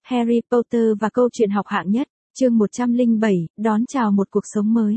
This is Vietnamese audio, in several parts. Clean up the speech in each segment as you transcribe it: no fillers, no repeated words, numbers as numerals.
Harry Potter và câu chuyện học hạng nhất, chương 107, đón chào một cuộc sống mới.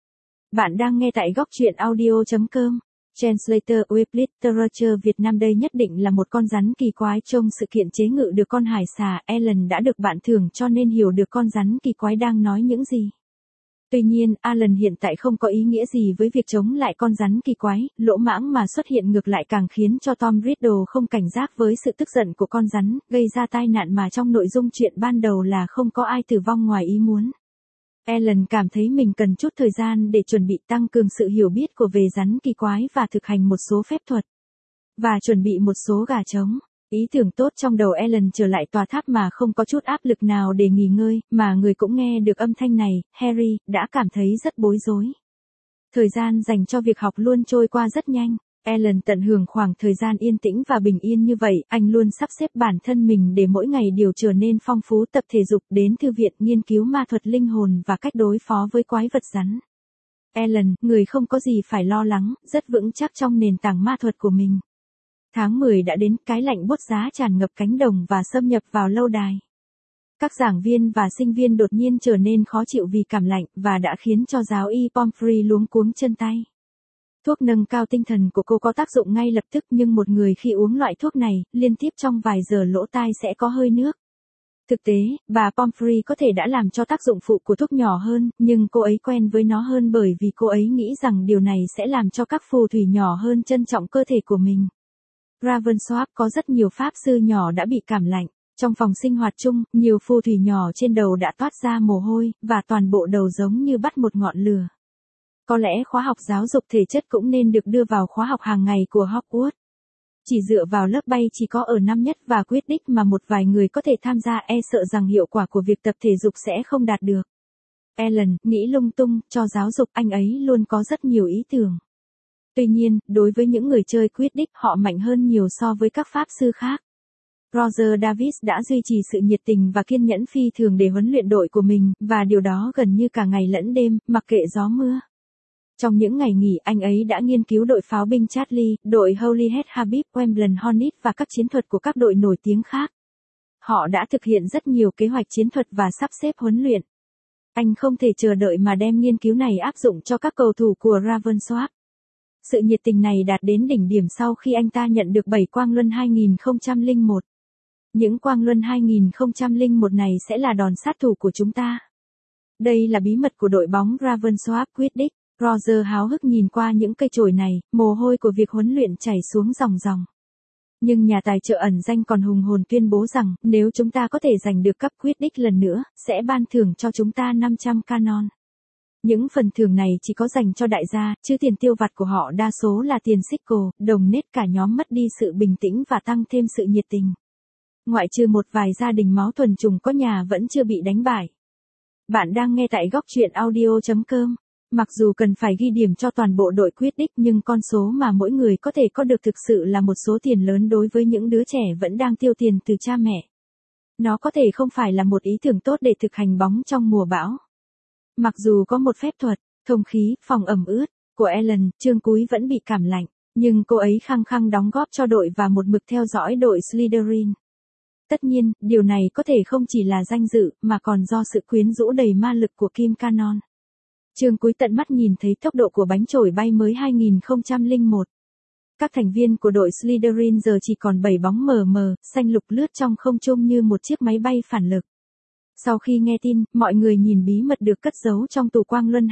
Bạn đang nghe tại góc truyện audio.com. Translator with Literature Việt Nam. Đây nhất định là một con rắn kỳ quái. Trong sự kiện chế ngự được con hải xà, Ellen đã được bạn thưởng cho nên hiểu được con rắn kỳ quái đang nói những gì. Tuy nhiên, Alan hiện tại không có ý nghĩa gì với việc chống lại con rắn kỳ quái, lỗ mãng mà xuất hiện ngược lại càng khiến cho Tom Riddle không cảnh giác với sự tức giận của con rắn, gây ra tai nạn mà trong nội dung chuyện ban đầu là không có ai tử vong ngoài ý muốn. Ellen cảm thấy mình cần chút thời gian để chuẩn bị tăng cường sự hiểu biết của về rắn kỳ quái và thực hành một số phép thuật. Và chuẩn bị một số gà trống. Ý tưởng tốt trong đầu Ellen trở lại tòa tháp mà không có chút áp lực nào để nghỉ ngơi, mà người cũng nghe được âm thanh này, Harry, đã cảm thấy rất bối rối. Thời gian dành cho việc học luôn trôi qua rất nhanh. Ellen tận hưởng khoảng thời gian yên tĩnh và bình yên như vậy, anh luôn sắp xếp bản thân mình để mỗi ngày đều trở nên phong phú, tập thể dục, đến thư viện, nghiên cứu ma thuật linh hồn và cách đối phó với quái vật rắn. Ellen, người không có gì phải lo lắng, rất vững chắc trong nền tảng ma thuật của mình. Tháng 10 đã đến, cái lạnh buốt giá tràn ngập cánh đồng và xâm nhập vào lâu đài. Các giảng viên và sinh viên đột nhiên trở nên khó chịu vì cảm lạnh và đã khiến cho giáo y Pomfrey luống cuống chân tay. Thuốc nâng cao tinh thần của cô có tác dụng ngay lập tức, nhưng một người khi uống loại thuốc này, liên tiếp trong vài giờ lỗ tai sẽ có hơi nước. Thực tế, bà Pomfrey có thể đã làm cho tác dụng phụ của thuốc nhỏ hơn, nhưng cô ấy quen với nó hơn bởi vì cô ấy nghĩ rằng điều này sẽ làm cho các phù thủy nhỏ hơn trân trọng cơ thể của mình. Ravensworth có rất nhiều pháp sư nhỏ đã bị cảm lạnh. Trong phòng sinh hoạt chung, nhiều phù thủy nhỏ trên đầu đã toát ra mồ hôi, và toàn bộ đầu giống như bắt một ngọn lửa. Có lẽ khóa học giáo dục thể chất cũng nên được đưa vào khóa học hàng ngày của Hogwarts. Chỉ dựa vào lớp bay chỉ có ở năm nhất và Quidditch mà một vài người có thể tham gia, e sợ rằng hiệu quả của việc tập thể dục sẽ không đạt được. Ellen, nghĩ lung tung, cho giáo dục anh ấy luôn có rất nhiều ý tưởng. Tuy nhiên, đối với những người chơi Quidditch, họ mạnh hơn nhiều so với các pháp sư khác. Roger Davis đã duy trì sự nhiệt tình và kiên nhẫn phi thường để huấn luyện đội của mình, và điều đó gần như cả ngày lẫn đêm, mặc kệ gió mưa. Trong những ngày nghỉ, anh ấy đã nghiên cứu đội pháo binh Charlie, đội Holyhead Habib, Wembley Hornet và các chiến thuật của các đội nổi tiếng khác. Họ đã thực hiện rất nhiều kế hoạch chiến thuật và sắp xếp huấn luyện. Anh không thể chờ đợi mà đem nghiên cứu này áp dụng cho các cầu thủ của Ravensworth. Sự nhiệt tình này đạt đến đỉnh điểm sau khi anh ta nhận được 7 quang luân 2001. Những quang luân 2001 này sẽ là đòn sát thủ của chúng ta. Đây là bí mật của đội bóng Ravensworth Quidditch. Roger háo hức nhìn qua những cây chổi này, mồ hôi của việc huấn luyện chảy xuống ròng ròng. Nhưng nhà tài trợ ẩn danh còn hùng hồn tuyên bố rằng, nếu chúng ta có thể giành được cúp Quidditch lần nữa, sẽ ban thưởng cho chúng ta 500 canon. Những phần thưởng này chỉ có dành cho đại gia, chứ tiền tiêu vặt của họ đa số là tiền sickle, đồng nết. Cả nhóm mất đi sự bình tĩnh và tăng thêm sự nhiệt tình. Ngoại trừ một vài gia đình máu thuần chủng có nhà vẫn chưa bị đánh bại. Bạn đang nghe tại góc truyện audio.com. Mặc dù cần phải ghi điểm cho toàn bộ đội Quidditch, nhưng con số mà mỗi người có thể có được thực sự là một số tiền lớn đối với những đứa trẻ vẫn đang tiêu tiền từ cha mẹ. Nó có thể không phải là một ý tưởng tốt để thực hành bóng trong mùa bão. Mặc dù có một phép thuật, thông khí, phòng ẩm ướt, của Ellen, chương cuối vẫn bị cảm lạnh, nhưng cô ấy khăng khăng đóng góp cho đội và một mực theo dõi đội Slytherin. Tất nhiên, điều này có thể không chỉ là danh dự, mà còn do sự quyến rũ đầy ma lực của Kim Canon. Chương cuối tận mắt nhìn thấy tốc độ của bánh chổi bay mới 2001. Các thành viên của đội Slytherin giờ chỉ còn 7 bóng mờ mờ, xanh lục lướt trong không trung như một chiếc máy bay phản lực. Sau khi nghe tin, mọi người nhìn bí mật được cất giấu trong tủ quang luân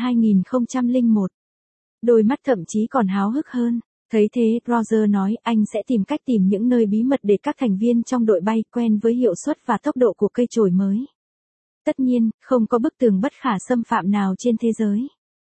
2001. Đôi mắt thậm chí còn háo hức hơn. Thấy thế, Roger nói anh sẽ tìm cách tìm những nơi bí mật để các thành viên trong đội bay quen với hiệu suất và tốc độ của cây chổi mới. Tất nhiên, không có bức tường bất khả xâm phạm nào trên thế giới.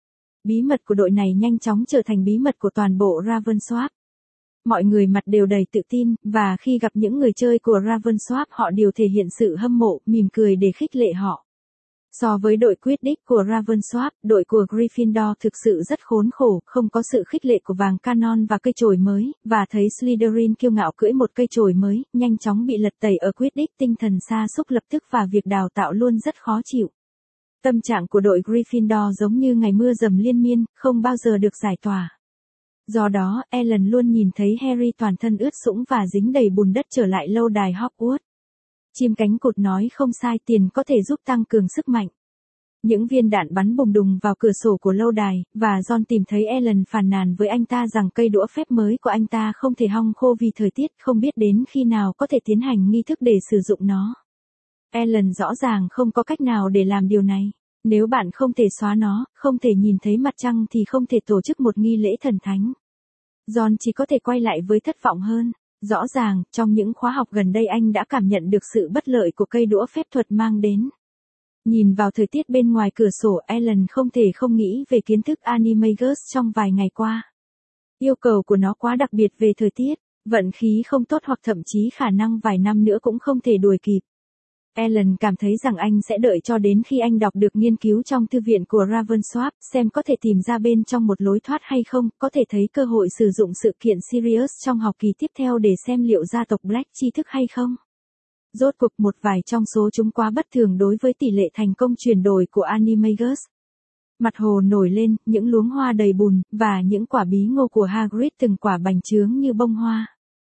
Bí mật của đội này nhanh chóng trở thành bí mật của toàn bộ Ravensworth. Mọi người mặt đều đầy tự tin, và khi gặp những người chơi của Ravensworth họ đều thể hiện sự hâm mộ, mỉm cười để khích lệ họ. So với đội Quidditch của Ravensworth, đội của Gryffindor thực sự rất khốn khổ, không có sự khích lệ của vàng canon và cây chổi mới, và thấy Slytherin kiêu ngạo cưỡi một cây chổi mới, nhanh chóng bị lật tẩy ở Quidditch, tinh thần sa sút lập tức và việc đào tạo luôn rất khó chịu. Tâm trạng của đội Gryffindor giống như ngày mưa dầm liên miên, không bao giờ được giải tỏa. Do đó, Ellen luôn nhìn thấy Harry toàn thân ướt sũng và dính đầy bùn đất trở lại lâu đài Hogwarts. Chim cánh cụt nói không sai, tiền có thể giúp tăng cường sức mạnh. Những viên đạn bắn bùng đùng vào cửa sổ của lâu đài, và John tìm thấy Ellen phàn nàn với anh ta rằng cây đũa phép mới của anh ta không thể hong khô vì thời tiết, không biết đến khi nào có thể tiến hành nghi thức để sử dụng nó. Ellen rõ ràng không có cách nào để làm điều này. Nếu bạn không thể xóa nó, không thể nhìn thấy mặt trăng thì không thể tổ chức một nghi lễ thần thánh. John chỉ có thể quay lại với thất vọng hơn. Rõ ràng, trong những khóa học gần đây anh đã cảm nhận được sự bất lợi của cây đũa phép thuật mang đến. Nhìn vào thời tiết bên ngoài cửa sổ, Ellen không thể không nghĩ về kiến thức Animagus trong vài ngày qua. Yêu cầu của nó quá đặc biệt về thời tiết, vận khí không tốt hoặc thậm chí khả năng vài năm nữa cũng không thể đuổi kịp. Ellen cảm thấy rằng anh sẽ đợi cho đến khi anh đọc được nghiên cứu trong thư viện của Ravensworth, xem có thể tìm ra bên trong một lối thoát hay không, có thể thấy cơ hội sử dụng sự kiện Sirius trong học kỳ tiếp theo để xem liệu gia tộc Black tri thức hay không. Rốt cuộc một vài trong số chúng quá bất thường đối với tỷ lệ thành công chuyển đổi của Animagus. Mặt hồ nổi lên, những luống hoa đầy bùn, và những quả bí ngô của Hagrid từng quả bành trướng như bông hoa.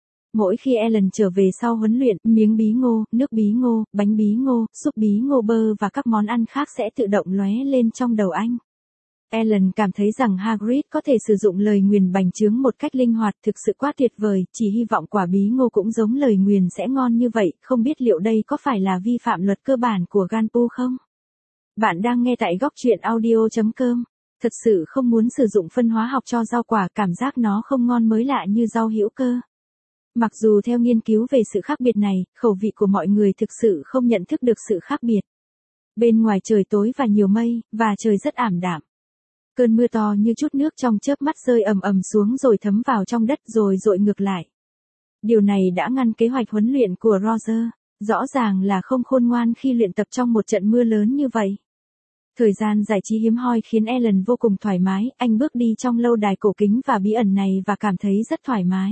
Mỗi khi Ellen trở về sau huấn luyện, miếng bí ngô, nước bí ngô, bánh bí ngô, súp bí ngô bơ và các món ăn khác sẽ tự động lóe lên trong đầu anh. Ellen cảm thấy rằng Hagrid có thể sử dụng lời nguyền bành trướng một cách linh hoạt, thực sự quá tuyệt vời, chỉ hy vọng quả bí ngô cũng giống lời nguyền sẽ ngon như vậy, không biết liệu đây có phải là vi phạm luật cơ bản của Ganpu không? Bạn đang nghe tại góc truyện audio.com. Thật sự không muốn sử dụng phân hóa học cho rau quả, cảm giác nó không ngon mới lạ như rau hữu cơ. Mặc dù theo nghiên cứu về sự khác biệt này, khẩu vị của mọi người thực sự không nhận thức được sự khác biệt. Bên ngoài trời tối và nhiều mây, và trời rất ảm đạm. Cơn mưa to như chút nước trong chớp mắt rơi ầm ầm xuống rồi thấm vào trong đất rồi dội ngược lại. Điều này đã ngăn kế hoạch huấn luyện của Roger. Rõ ràng là không khôn ngoan khi luyện tập trong một trận mưa lớn như vậy. Thời gian giải trí hiếm hoi khiến Ellen vô cùng thoải mái, anh bước đi trong lâu đài cổ kính và bí ẩn này và cảm thấy rất thoải mái.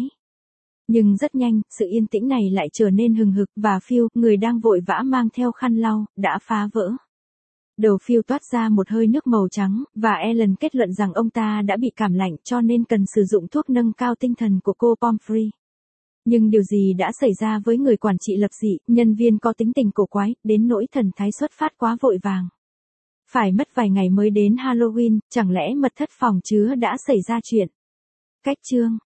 Nhưng rất nhanh, sự yên tĩnh này lại trở nên hừng hực và Phil, người đang vội vã mang theo khăn lau, đã phá vỡ. Đầu Phil toát ra một hơi nước màu trắng, và Ellen kết luận rằng ông ta đã bị cảm lạnh cho nên cần sử dụng thuốc nâng cao tinh thần của cô Pomfrey. Nhưng điều gì đã xảy ra với người quản trị lập dị, nhân viên có tính tình cổ quái, đến nỗi thần thái xuất phát quá vội vàng. Phải mất vài ngày mới đến Halloween, chẳng lẽ mật thất phòng chứa đã xảy ra chuyện? Cách chương